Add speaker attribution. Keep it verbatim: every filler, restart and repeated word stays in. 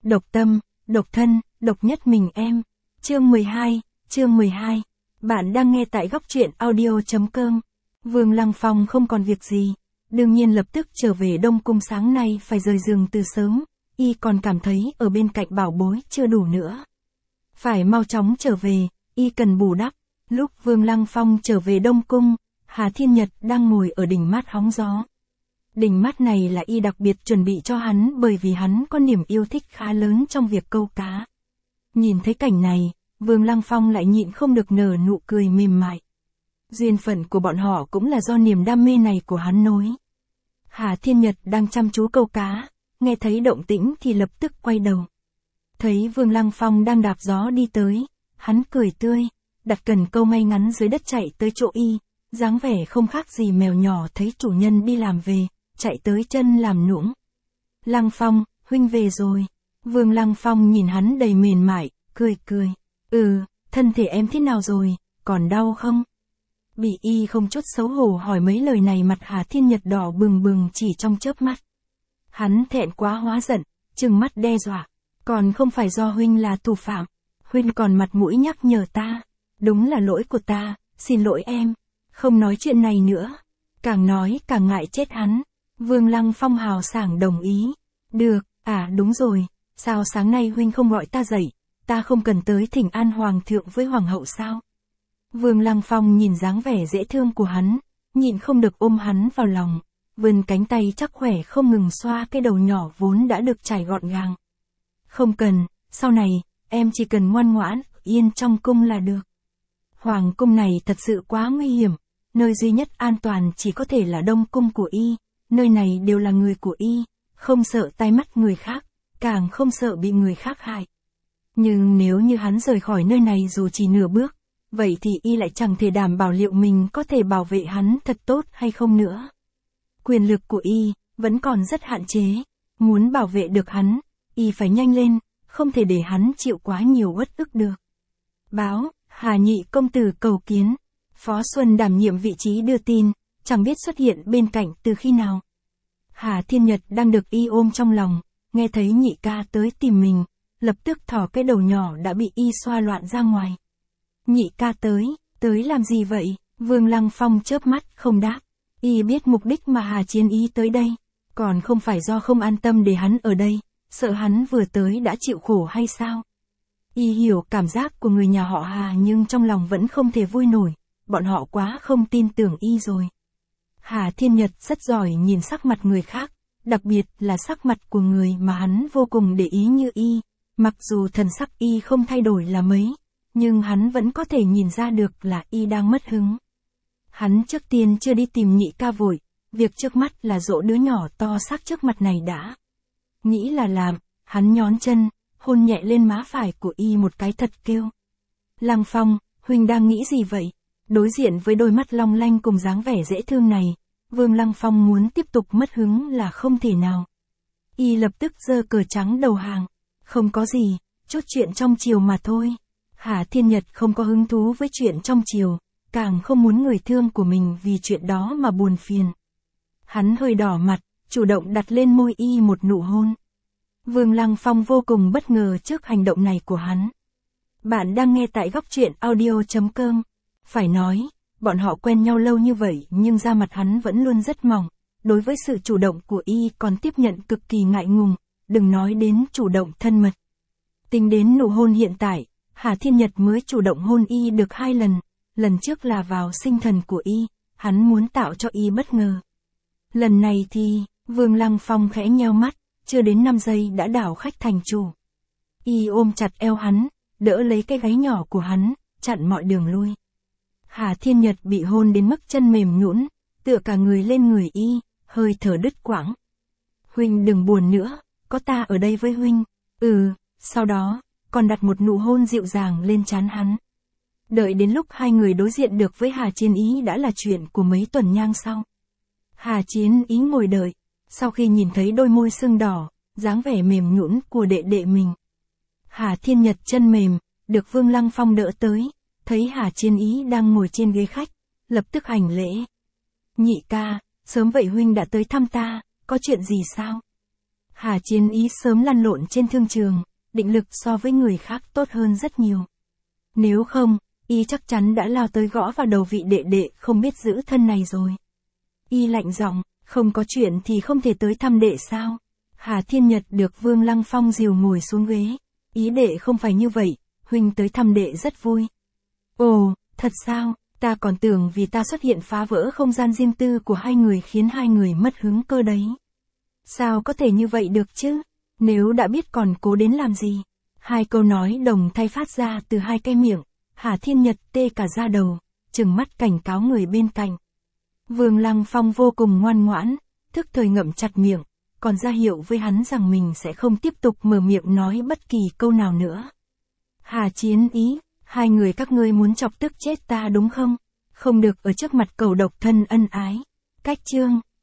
Speaker 1: Độc tâm, độc thân, độc nhất mình em. Chương mười hai, chương mười hai. Bạn đang nghe tại góc truyện audio chấm com. Vương Lăng Phong không còn việc gì, đương nhiên lập tức trở về Đông Cung, sáng nay phải rời giường từ sớm, y còn cảm thấy ở bên cạnh bảo bối chưa đủ nữa. Phải mau chóng trở về, y cần bù đắp. Lúc Vương Lăng Phong trở về Đông Cung, Hà Thiên Nhật đang ngồi ở đỉnh mát hóng gió. Đỉnh mát này là y đặc biệt chuẩn bị cho hắn bởi vì hắn có niềm yêu thích khá lớn trong việc câu cá. Nhìn thấy cảnh này, Vương Lăng Phong lại nhịn không được nở nụ cười mềm mại. Duyên phận của bọn họ cũng là do niềm đam mê này của hắn nối. Hà Thiên Nhật đang chăm chú câu cá, nghe thấy động tĩnh thì lập tức quay đầu. Thấy Vương Lăng Phong đang đạp gió đi tới, hắn cười tươi, đặt cần câu ngay ngắn dưới đất chạy tới chỗ y, dáng vẻ không khác gì mèo nhỏ thấy chủ nhân đi làm về, chạy tới chân làm nũng. Lăng Phong, huynh về rồi. Vương Lăng Phong nhìn hắn đầy mềm mại, cười cười. Ừ, thân thể em thế nào rồi, còn đau không? Bị y không chút xấu hổ hỏi mấy lời này, mặt Hà Thiên Nhật đỏ bừng bừng chỉ trong chớp mắt. Hắn thẹn quá hóa giận, trừng mắt đe dọa. Còn không phải do huynh là thủ phạm. Huynh còn mặt mũi nhắc nhở ta. Đúng là lỗi của ta, xin lỗi em. Không nói chuyện này nữa. Càng nói càng ngại chết hắn. Vương Lăng Phong hào sảng đồng ý. Được, à đúng rồi, sao sáng nay huynh không gọi ta dậy, ta không cần tới thỉnh an hoàng thượng với hoàng hậu sao? Vương Lăng Phong nhìn dáng vẻ dễ thương của hắn, nhịn không được ôm hắn vào lòng, vươn cánh tay chắc khỏe không ngừng xoa cái đầu nhỏ vốn đã được trải gọn gàng. Không cần, sau này, em chỉ cần ngoan ngoãn, yên trong cung là được. Hoàng cung này thật sự quá nguy hiểm, nơi duy nhất an toàn chỉ có thể là Đông Cung của y, nơi này đều là người của y, không sợ tai mắt người khác, càng không sợ bị người khác hại. Nhưng nếu như hắn rời khỏi nơi này dù chỉ nửa bước, vậy thì y lại chẳng thể đảm bảo liệu mình có thể bảo vệ hắn thật tốt hay không nữa. Quyền lực của y vẫn còn rất hạn chế, muốn bảo vệ được hắn, y phải nhanh lên, không thể để hắn chịu quá nhiều uất ức được. Báo, Hà nhị công tử cầu kiến. Phó Xuân đảm nhiệm vị trí đưa tin, chẳng biết xuất hiện bên cạnh từ khi nào. Hà Thiên Nhật đang được y ôm trong lòng, nghe thấy nhị ca tới tìm mình, lập tức thỏ cái đầu nhỏ đã bị y xoa loạn ra ngoài. Nhị ca tới, tới làm gì vậy? Vương Lăng Phong chớp mắt không đáp. Y biết mục đích mà Hà Chiến Ý tới đây, còn không phải do không an tâm để hắn ở đây, sợ hắn vừa tới đã chịu khổ hay sao? Y hiểu cảm giác của người nhà họ Hà nhưng trong lòng vẫn không thể vui nổi, bọn họ quá không tin tưởng y rồi. Hà Thiên Nhật rất giỏi nhìn sắc mặt người khác, đặc biệt là sắc mặt của người mà hắn vô cùng để ý như y, mặc dù thần sắc y không thay đổi là mấy, nhưng hắn vẫn có thể nhìn ra được là y đang mất hứng. Hắn trước tiên chưa đi tìm nhị ca vội, việc trước mắt là dỗ đứa nhỏ to xác trước mặt này đã. Nghĩ là làm, hắn nhón chân, hôn nhẹ lên má phải của y một cái thật kêu. Lăng Phong, huynh đang nghĩ gì vậy? Đối diện với đôi mắt long lanh cùng dáng vẻ dễ thương này, Vương Lăng Phong muốn tiếp tục mất hứng là không thể nào. Y lập tức giơ cờ trắng đầu hàng. Không có gì, chút chuyện trong triều mà thôi. Hà Thiên Nhật không có hứng thú với chuyện trong triều, càng không muốn người thương của mình vì chuyện đó mà buồn phiền. Hắn hơi đỏ mặt, chủ động đặt lên môi y một nụ hôn. Vương Lăng Phong vô cùng bất ngờ trước hành động này của hắn. Bạn đang nghe tại góc truyện audio chấm com. Phải nói, bọn họ quen nhau lâu như vậy nhưng da mặt hắn vẫn luôn rất mỏng, đối với sự chủ động của y còn tiếp nhận cực kỳ ngại ngùng, đừng nói đến chủ động thân mật. Tính đến nụ hôn hiện tại, Hà Thiên Nhật mới chủ động hôn y được hai lần, lần trước là vào sinh thần của y, hắn muốn tạo cho y bất ngờ. Lần này thì, Vương Lăng Phong khẽ nheo mắt, chưa đến năm giây đã đảo khách thành chủ. Y ôm chặt eo hắn, đỡ lấy cái gáy nhỏ của hắn, chặn mọi đường lui. Hà Thiên Nhật bị hôn đến mức chân mềm nhũn, tựa cả người lên người y, hơi thở đứt quãng. Huynh đừng buồn nữa, có ta ở đây với huynh. Ừ, sau đó, còn đặt một nụ hôn dịu dàng lên trán hắn. Đợi đến lúc hai người đối diện được với Hà Chiến Ý đã là chuyện của mấy tuần nhang sau. Hà Chiến Ý ngồi đợi, sau khi nhìn thấy đôi môi sưng đỏ, dáng vẻ mềm nhũn của đệ đệ mình. Hà Thiên Nhật chân mềm, được Vương Lăng Phong đỡ tới, thấy Hà Chiến Ý đang ngồi trên ghế khách, lập tức hành lễ. Nhị ca, sớm vậy huynh đã tới thăm ta, có chuyện gì sao? Hà Chiến Ý sớm lăn lộn trên thương trường, định lực so với người khác tốt hơn rất nhiều. Nếu không, y chắc chắn đã lao tới gõ vào đầu vị đệ đệ không biết giữ thân này rồi. Y lạnh giọng, không có chuyện thì không thể tới thăm đệ sao? Hà Thiên Nhật được Vương Lăng Phong dìu ngồi xuống ghế. Ý đệ không phải như vậy, huynh tới thăm đệ rất vui. Ồ, thật sao, ta còn tưởng vì ta xuất hiện phá vỡ không gian riêng tư của hai người khiến hai người mất hứng cơ đấy. Sao có thể như vậy được chứ? Nếu đã biết còn cố đến làm gì? Hai câu nói đồng thay phát ra từ hai cái miệng. Hà Thiên Nhật tê cả da đầu, trừng mắt cảnh cáo người bên cạnh. Vương Lăng Phong vô cùng ngoan ngoãn, thức thời ngậm chặt miệng, còn ra hiệu với hắn rằng mình sẽ không tiếp tục mở miệng nói bất kỳ câu nào nữa. Hà Chiến Ý, hai người các ngươi muốn chọc tức chết ta đúng không? Không được ở trước mặt cầu độc thân ân ái. Cách chương.